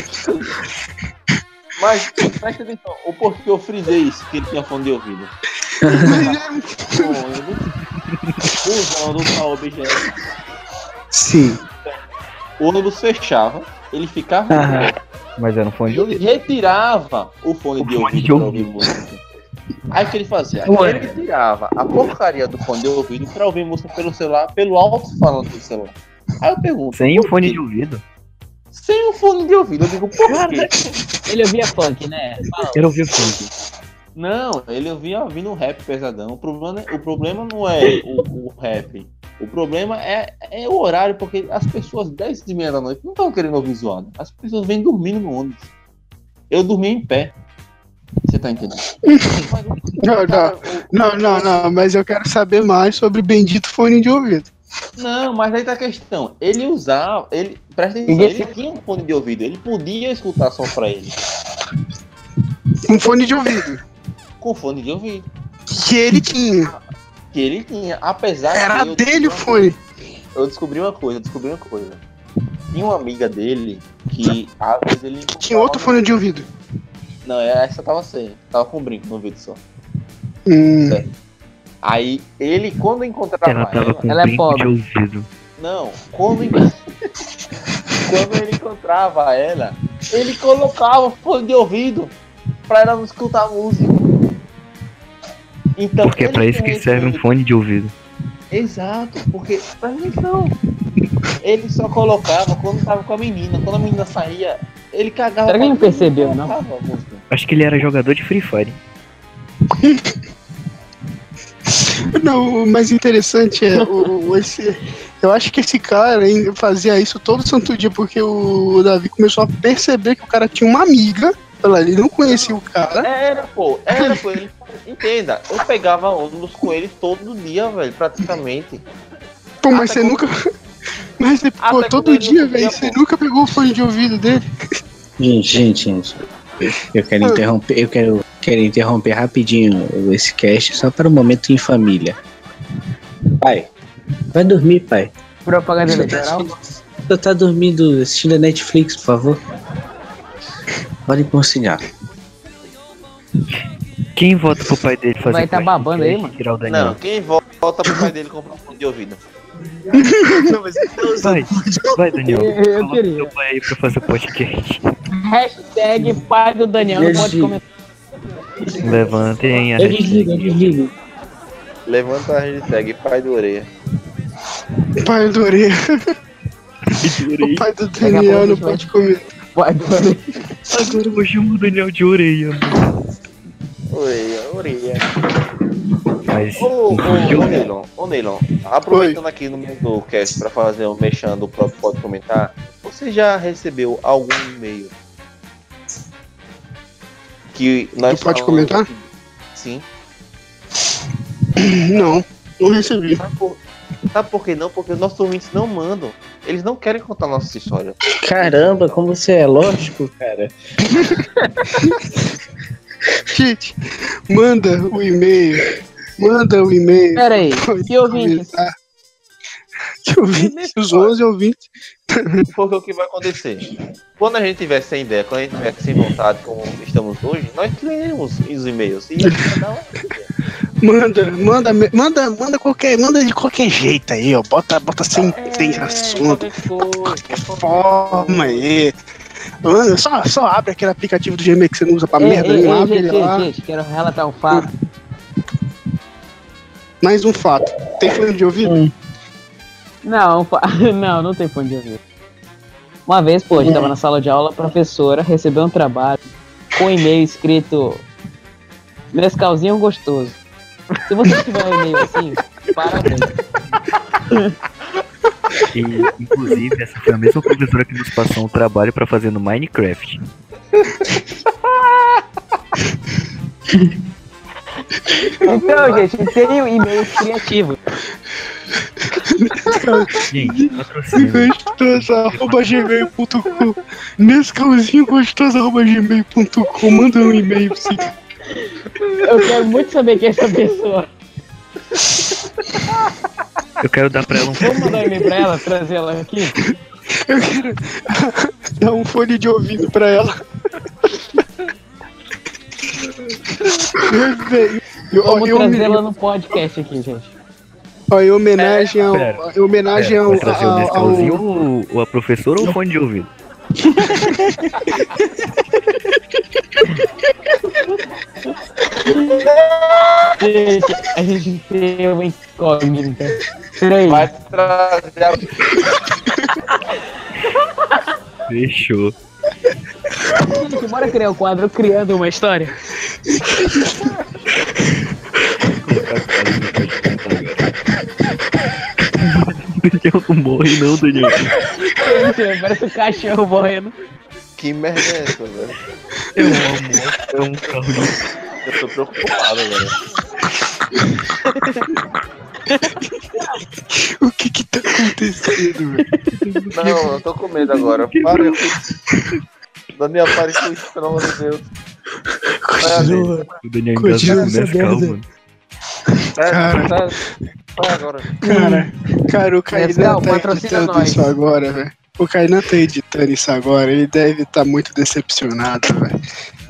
Mas presta atenção, o porquê eu frisei isso, que ele tinha fone de ouvido. No ônibus, usando tal objeto. Sim. O ônibus fechava, ele ficava. Aham. Mas era um fone de Ele ouvido. retirava o fone O de fone ouvido de pra ouvido. ouvir música. Aí o que ele fazia? Ué. Ele tirava a porcaria do fone de ouvido pra ouvir música pelo celular, pelo alto-falante do celular. Aí eu pergunto. Sem o por fone quê? de ouvido. Sem o fone de ouvido. Eu digo, por quê? Ele ouvia funk, né? Fala. Quero ouvir funk. Não, ele ouvia ouvindo um rap pesadão. O problema, o problema não é o, o rap. O problema é, é o horário, porque as pessoas dez e meia da noite não estão querendo ouvir zoado. As pessoas vêm dormindo no ônibus. Eu dormi em pé. Você tá entendendo? Não, não, não, não, não, mas eu quero saber mais sobre o bendito fone de ouvido. Não, mas aí tá a questão. Ele usava, ele, presta atenção, ele tinha um fone de ouvido, ele podia escutar som pra ele. Um fone de ouvido. Com fone de ouvido. Que ele tinha. Que ele tinha, apesar Era que eu dele o fone. Eu descobri uma coisa, eu descobri uma coisa. Tinha uma amiga dele que às vezes ele Tinha outro fone de ouvido. Não, essa tava sem, tava com um brinco no ouvido só. Hum. Certo. Aí ele, quando encontrava Ela tava com um ela é brinco de pobre. ouvido. Não, quando, en- quando ele encontrava ela, ele colocava o fone de ouvido pra ela não escutar música. Então, Porque é ele pra isso tinha que serve um esse- fone de ouvido. Exato, porque, presta atenção, ele só colocava quando tava com a menina. Quando a menina saía, ele cagava. Será que ele não pra- percebeu, não? colocava a música. Acho que ele era jogador de Free Fire. Não, o mais interessante é o, o, esse. Eu acho que esse cara hein, fazia isso todo santo dia, porque o Davi começou a perceber que o cara tinha uma amiga. Ele não conhecia o cara. Era, pô, era, pô. Ele, entenda, eu pegava ônibus com ele todo dia, velho, praticamente. Pô, mas Até você nunca. Mas, pô, todo dia, velho, você nunca pegou o fone de ouvido dele. Gente, gente, gente. Eu quero interromper, eu quero, quero interromper rapidinho esse cast só para um momento em família. Pai, vai dormir, pai. Propaganda Você eleitoral? tá, você tá dormindo, assistindo a Netflix, por favor? Pode conciliar. Quem vota pro pai dele fazer vai tá babando aí, mano? Tirar o Daniel? Não, quem volta pro pai dele comprar um fone de ouvido? Não, mas vai, vai, Daniel. Eu, eu Coloca queria. seu pai aí pra fazer podcast. Hashtag pai do Daniel, não pode comentar. Levantem a Eu desligo, eu desligo. Levanta a hashtag pai do orelha. Pai do orelha. O pai do Daniel não pode comer. Pai do orelha. Agora eu vou chamar o Daniel de orelha, mano. Orelha, orelha. Mas, Ô, ô, ô, Neilon, ô, Neilon, aproveitando Oi. aqui no meio do cast pra fazer um mexendo, o próprio pode comentar. Você já recebeu algum e-mail que nós tu pode comentar? Que... Sim. Não, não recebi. Sabe por... Sabe por que não? Porque os nossos ouvintes não mandam. Eles não querem contar nossa história. Caramba, como você é lógico, cara. Gente, manda o e-mail. Manda o e-mail. Pera aí, que ouvintes? Que ouvintes? Os onze ouvintes. Porque o que vai acontecer? Quando a gente tiver sem ideia, quando a gente tiver sem vontade, como estamos hoje, nós leremos os e-mails. E manda, manda, manda, manda qualquer, manda de qualquer jeito aí, ó. Bota, bota sem, é, sem assunto. Forma aí. Mano, só, só abre aquele aplicativo do Gmail que você não usa pra ei, merda, ei, não ei, abre gente, ele lá. Gente, quero relatar um fato. Mais um fato. Tem fone de ouvido? Hum. Não, não, não tem fone de ouvido. Uma vez, pô, a gente tava na sala de aula, a professora recebeu um trabalho com um e-mail escrito Nescauzinho gostoso. Se você tiver um e-mail assim, parabéns. E, inclusive, essa foi a mesma professora que nos passou um trabalho pra fazer no Minecraft. Então, gente, tem um e-mail criativo. Gente, patrocínio. Gostoso, arroba gmail ponto com. Nescauzinho gostoso, arroba gmail ponto com. Manda um e-mail pra você. Eu quero muito saber quem é essa pessoa. Eu quero dar pra ela um fone. Vamos mandar um e-mail pra ela, trazer ela aqui? Eu quero dar um fone de ouvido pra ela. Eu, Vamos eu, trazer eu, ela no podcast aqui, gente. Ó, em homenagem ao. Pera, em homenagem pera, ao. Vai trazer ao, o Nescauzinho ao... ou, ou a professora ou o fone de ouvido? Gente, a gente tem uma incógnita. Peraí. Vai trazer a... Fechou. Gente, bora criar o um quadro Criando uma História. Daniel não morre não, Daniel. Parece um cachorro morrendo. Que merda é essa, velho? É um amor, é um carro. Eu tô preocupado agora. O que que tá acontecendo, velho? Não, eu tô com medo agora. Para com... Daniel, pare com isso, pelo amor de Deus. Continua. O Daniel engasgou o Nescau, mano. Cara, vai agora. Cara, cara, o Kainan tá editando nós. Isso agora, velho. O Kainan tá editando isso agora, ele deve estar tá muito decepcionado, velho.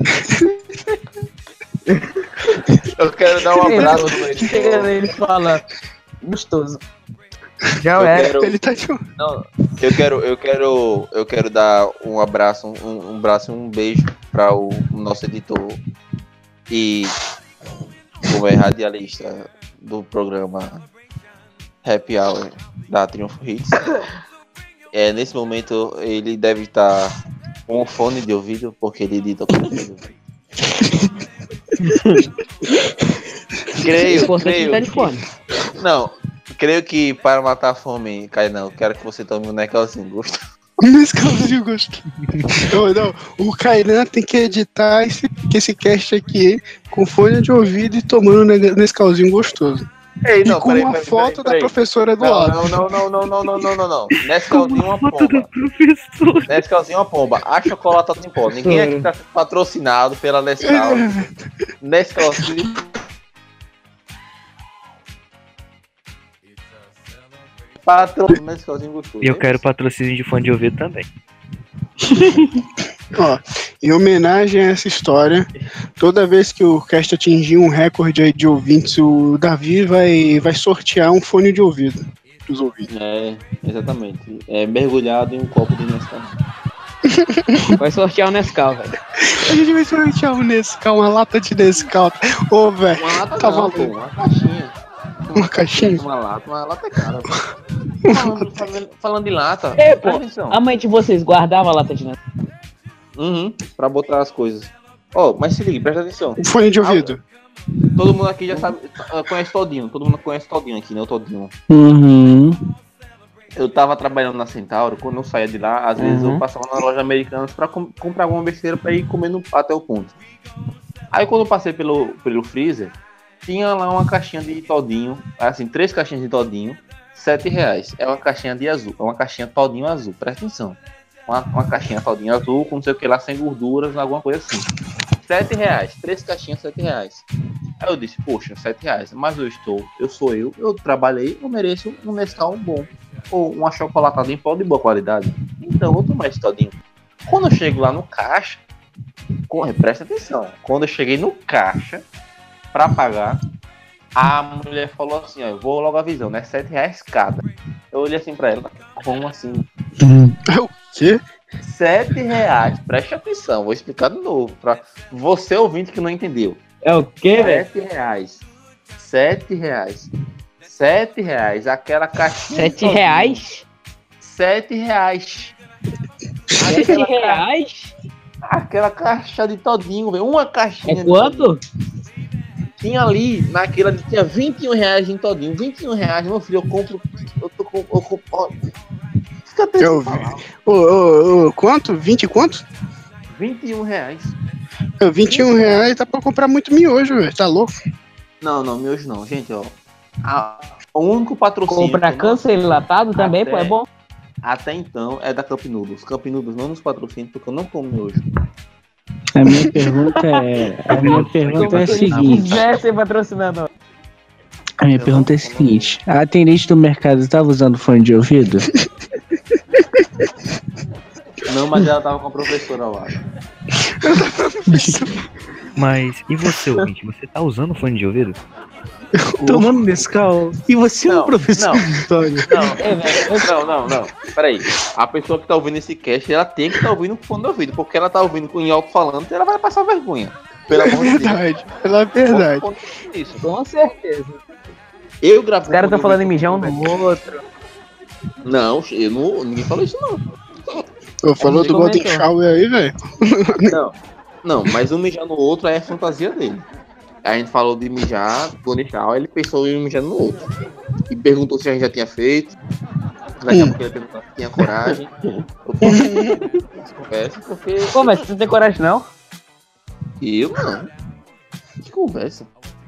Eu quero dar um abraço no ele. Ele fala gostoso. Já eu é. Quero... Ele tá de... Não, eu quero, eu quero, eu quero dar um abraço, um, um braço e um beijo para o, o nosso editor e como é radialista do programa Happy Hour da Triunfo Hits. É, nesse momento ele deve estar com um fone de ouvido porque ele edita com fone de ouvido. Creio, Importante creio. tá de fome. Não, creio que para matar a fome, Kainan, quero que você tome um Nescauzinho, gosto. Nescauzinho gostoso. Não, não. O Kainan tem que editar esse, esse cast aqui com fone de ouvido e tomando um Nescauzinho gostoso. Ei, e não, com peraí, uma peraí, foto peraí, peraí. da professora do não, lado. Não, não, não, não, não, não, não, não, não. Nescauzinho é uma pomba. Nescauzinho é uma pomba. A chocolate em pó. Ninguém aqui tá patrocinado pela Nescau. Nescauzinho. Patrocínio Nescauzinho gostoso. E eu quero patrocínio de fone de ouvido também. Ó, em homenagem a essa história, toda vez que o cast atingir um recorde aí de ouvintes, o Davi vai, vai sortear um fone de ouvido dos ouvintes. É, exatamente. É mergulhado em um copo de Nescau. Vai sortear o Nescau, velho. A gente vai sortear um Nescau, uma lata de Nescau. Ô, velho, Uma lata tá não, valendo. pô, uma caixinha. Uma caixinha? Uma lata, uma lata é cara, pô. Falando, falando, falando de lata, É, pô, presta atenção. a mãe de vocês guardava a lata de Nescau? Uhum, pra botar as coisas. Ó, oh, mas se liga, presta atenção. O fone de ouvido. Todo mundo aqui já sabe, conhece Todinho. Todo mundo conhece Todinho aqui, né? O Todinho. Uhum. Eu tava trabalhando na Centauro, quando eu saía de lá, às vezes Uhum. eu passava na loja americana pra com- comprar alguma besteira pra ir comendo até o ponto. Aí quando eu passei pelo, pelo freezer, tinha lá uma caixinha de Todinho, assim, três caixinhas de Todinho, sete reais. É uma caixinha de azul, é uma caixinha Todinho azul, presta atenção. Uma, uma caixinha Todinho azul, com não sei o que lá, sem gorduras, alguma coisa assim. Sete reais, três caixinhas, sete reais. Aí eu disse, poxa, sete reais, mas eu estou, eu sou eu, eu trabalhei, eu mereço um Nescau bom. Ou uma chocolatada em pó de boa qualidade. Então eu vou tomar esse Todinho. Quando eu chego lá no caixa, com, presta atenção, quando eu cheguei no caixa pra pagar, a mulher falou assim, ó, eu vou logo avisando, né? Sete reais cada. Eu olhei assim pra ela, como assim? O quê? Sete reais, preste atenção, vou explicar de novo, pra você ouvinte que não entendeu. É o quê, velho? Sete reais. Sete reais. Sete reais, aquela caixinha. Sete reais? Sete reais. Sete Aquela ca- reais? Aquela caixa de Todinho, velho. Uma caixinha. É de quanto? Todinho. Tinha ali, naquela, tinha vinte e um reais em Todinho. vinte e um reais, meu filho, eu compro. Eu tô com. Eu compro. Ó, fica até Eu vi. Ô, ô, ô, quanto? vinte e quanto? vinte e um reais. É, vinte e um reais dá pra comprar muito miojo, velho. Tá louco? Não, não, miojo não, gente, ó. A, o único patrocínio. Comprar que eu não- câncer enlatado também, pô, é Até- bom. Até então é da Cup Noodles. Cup Noodles não nos patrocina porque eu não como miojo. A minha pergunta é. A minha pergunta é a Se seguinte. quiser ser patrocinador. A minha pergunta é a seguinte: a atendente do mercado estava usando fone de ouvido? Não, mas ela tava com a professora lá. Mas, e você, ouvinte? Você tá usando fone de ouvido? Tomando Nescau? E você é um Não, professor não. de história? Não, não, não, não. Peraí. A pessoa que tá ouvindo esse cast, ela tem que estar tá ouvindo com fone de ouvido. Porque ela tá ouvindo com em alto falando, ela vai passar vergonha. Pelo amor de Deus. Verdade, pela verdade. Isso. Com certeza. Eu gravei. Os caras estão falando em mijar um no outro. Não, eu não, ninguém falou isso, não. Eu falou Ele do Golden comentou. Shower aí, velho. Não, não, mas um mijar no outro aí é fantasia dele. A gente falou de mijar, Golden Shower, ele pensou em mijar no outro. E perguntou se a gente já tinha feito. Daqui a pouco ele perguntou se tinha coragem. Eu conversa, porque. Pô, mas você não tem coragem, não? Eu não. Que conversa.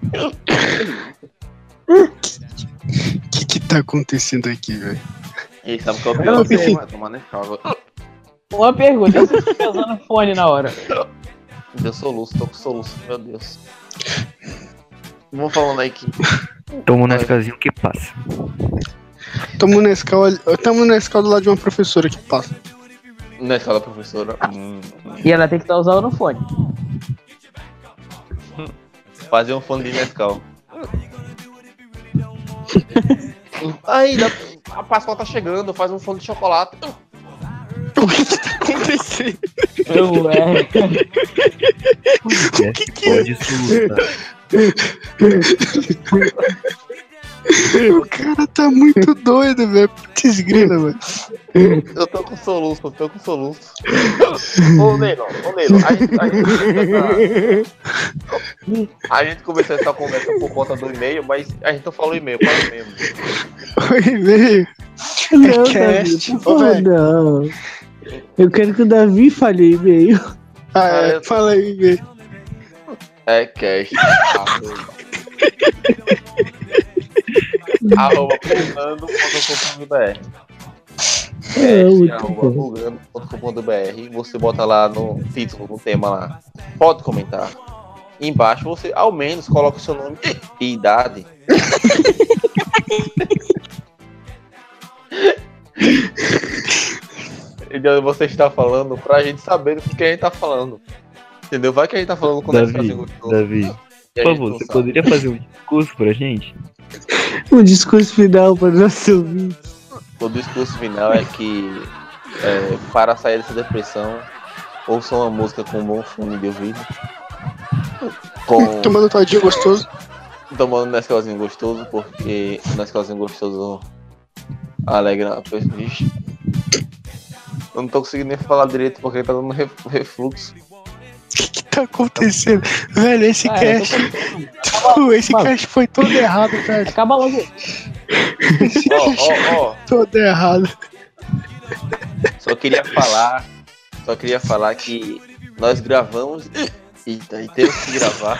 O que que tá acontecendo aqui, velho? Ele sabe que é o Eu pior não sei. que vai tomar na chave. Uma pergunta, e se você tá usando fone na hora? Deu soluço, tô com soluço, meu Deus. Vamos falando aí que. Toma um Nescauzinho que passa. Tamo na escola, tamo na escola do lado de uma professora que passa. Na escola da professora. Hum, hum. E ela tem que estar usando o fone. Fazer um fone de Nescau. Aí, dá- a Páscoa tá chegando, faz um fone de chocolate. O que que tá acontecendo? Ué. O que que pode surtar? O cara tá muito doido, velho. Putz grila, velho. Eu tô com soluço, eu tô com soluço. Ô, Neilon, ô, Neilon, a gente, a, gente essa... a gente começou essa conversa por conta do e-mail, mas a gente não falou e-mail, fala o e-mail. O e-mail? Não, É Davi, cast. por favor, não. Eu quero que o Davi fale o e-mail. Ah, é, é, fala aí, e-mail. É cast. Arroba pulgando ponto com ponto b r. Cast arroba pulgando ponto com ponto b r. Você bota lá no título, no tema lá. Pode comentar. Embaixo você ao menos coloca o seu nome e idade. Então você está falando pra gente saber do que a gente tá falando. Entendeu? Vai que a gente tá falando com Davi, Davi, por favor, você poderia fazer um discurso pra gente? Um discurso final para o nosso ouvinte. O discurso final é que é, para sair dessa depressão, ouçam uma música com um bom fone de ouvido. Com... Tomando um todinho gostoso. Tomando um Nescauzinho gostoso, porque o Nescauzinho gostoso alegra a pessoa. Vixe. Eu não tô conseguindo nem falar direito porque tá dando refluxo. O que, que tá acontecendo? Velho, esse ah, cast. Tô... esse Mano. cast foi todo errado, velho. Acaba logo. Ó, ó, ó. Todo errado. Só queria falar. Só queria falar que nós gravamos. Eita, e temos que gravar.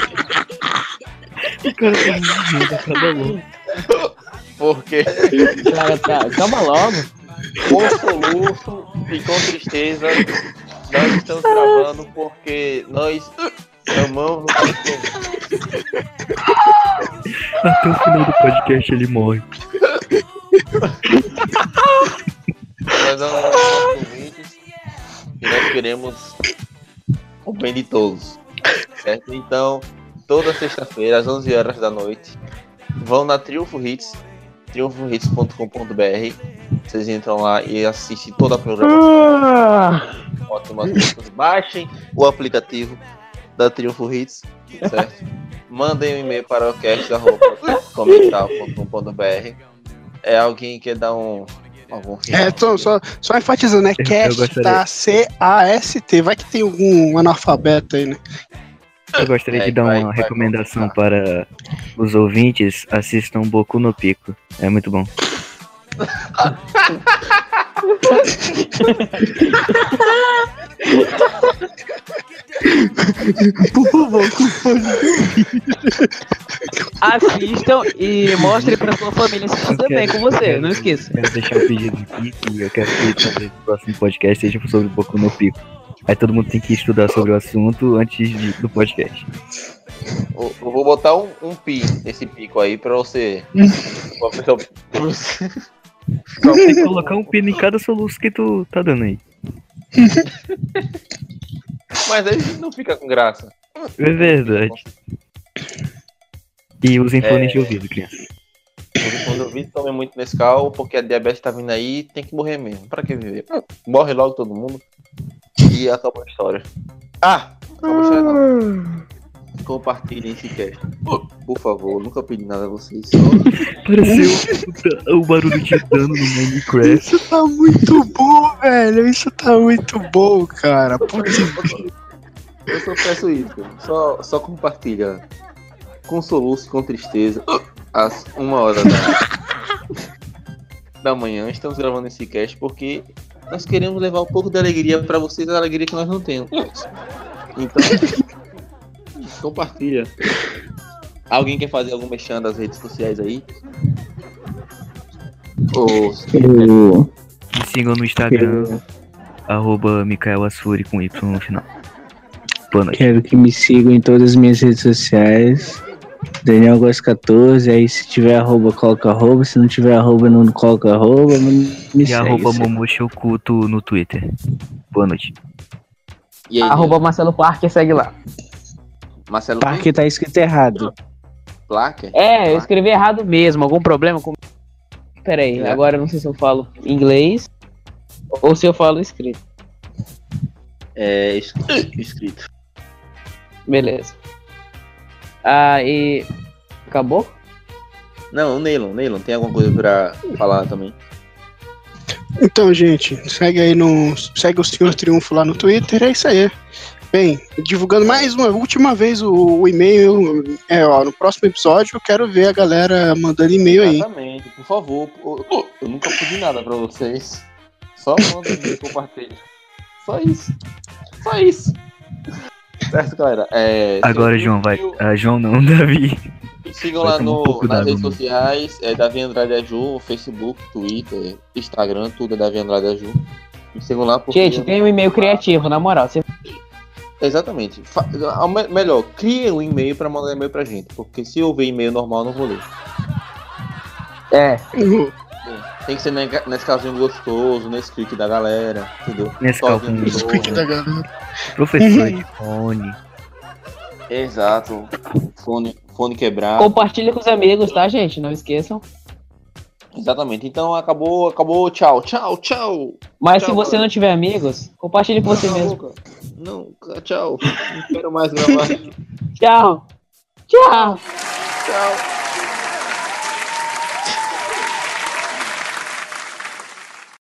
O cara tá morrendo, acaba logo. Porque. Cara, tá, acaba logo. Com soluço e com tristeza, nós estamos gravando porque nós amamos o podcast. Até o final do podcast ele morre. Nós amamos os ouvintes e nós queremos o bem de todos, certo? Então, toda sexta-feira, às onze horas da noite, vão na Triunfo Hits, triunfo hits ponto com ponto b r. Vocês entram lá e assistem toda a programação. Ah! Ótimas músicas. Baixem o aplicativo da Triunfo Hits, certo? Mandem um e-mail para o cast arroba comentar ponto com ponto b r. É alguém que quer dar um algum final? É, tô, só, só enfatizando, é cast, tá? C A S T. Vai que tem algum analfabeto aí, né? Eu gostaria é, de dar vai, uma vai, recomendação vai. para os ouvintes. Assistam Boku no Pico. É muito bom. Por favor, assistam e mostrem pra sua família se tudo bem com você, quero, não esqueça. Quero deixar um pedido aqui que eu quero que o próximo podcast seja sobre Boku no Pico. Aí todo mundo tem que estudar sobre o assunto antes de, do podcast. Eu, eu vou botar um, um pi nesse pico aí pra você. Pra pessoa, pra você. Tem que colocar um pi em cada soluço que tu tá dando aí. Mas aí não fica com graça. É verdade. E usem fones é... de ouvido, criança. Usem fones de ouvido, tomem muito Nescau, porque a diabetes tá vindo aí, tem que morrer mesmo. Pra que viver? Morre logo todo mundo. E acabou a história. Ah! Acabou a história não. Compartilhem esse cast. Por favor, nunca pedi nada a vocês. Só... Pareceu o barulho de dano no Minecraft. Isso tá muito bom, velho. Isso tá muito bom, cara. Putz. Eu só peço isso. Só, só compartilha. Com soluço, com tristeza. Às uma hora da, da manhã. Estamos gravando esse cast porque nós queremos levar um pouco de alegria pra vocês, a alegria que nós não temos. Então, compartilha. Alguém quer fazer algum mexão das redes sociais aí? Ou... Eu... Me sigam no Instagram, eu... arroba Mikael Asfuri com Y no final. Boa noite. Quero que me sigam em todas as minhas redes sociais. Daniel Góes quatorze, aí se tiver arroba, coloca arroba, se não tiver arroba, não coloca arroba, me e segue. Arroba Momoshi Oculto no Twitter. Boa noite. E aí, arroba Marcelo Parker, segue lá. Marcelo Parker tá escrito errado. Placa? É, eu escrevi errado mesmo, algum problema com... Pera aí, é. Agora eu não sei se eu falo inglês ou se eu falo escrito. É, escrito. Beleza. Ah, e... Acabou? Não, o Neilon, Neilon, tem alguma coisa pra falar também? Então, gente, segue aí no. Segue o Senhor Triunfo lá no Twitter, é isso aí. Bem, divulgando mais uma última vez o, o e-mail. É, ó, no próximo episódio eu quero ver a galera mandando e-mail aí. Exatamente, por favor. Eu, eu nunca pedi nada pra vocês. Só manda e compartilha. Só isso. Só isso. Certo, galera? É, Agora, João, vai. Ah, João não, Davi. Sigam lá no, nas redes sociais, é Davi Andrade Aju, Facebook, Twitter, Instagram, tudo é Davi Andrade Aju. Me sigam lá porque... Gente, tem um e-mail criativo, na moral. Você... Exatamente. Fa... Melhor, crie um e-mail pra mandar e-mail pra gente, porque se eu ver e-mail normal, eu não vou ler. É. Uhum. Tem que ser nesse casinho gostoso, nesse clique da galera, entendeu? Nesse casinho clique da galera. Professor de fone. Exato. Fone, fone quebrado. Compartilha com os amigos, tá, gente? Não esqueçam. Exatamente. Então acabou, acabou. Tchau, tchau, tchau. Mas tchau, se você galera. não tiver amigos, compartilhe com você não, mesmo. Boca. Não, tchau. Não quero mais gravar. Tchau. Tchau. Tchau.